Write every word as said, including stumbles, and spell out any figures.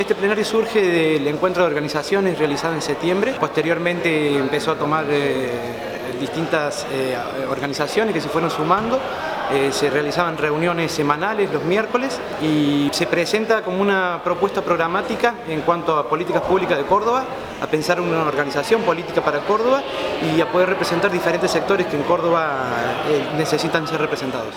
Este plenario surge del encuentro de organizaciones realizado en septiembre. Posteriormente empezó a tomar eh, distintas eh, organizaciones que se fueron sumando. Eh, se realizaban reuniones semanales los miércoles y se presenta como una propuesta programática en cuanto a políticas públicas de Córdoba, a pensar una organización política para Córdoba y a poder representar diferentes sectores que en Córdoba eh, necesitan ser representados.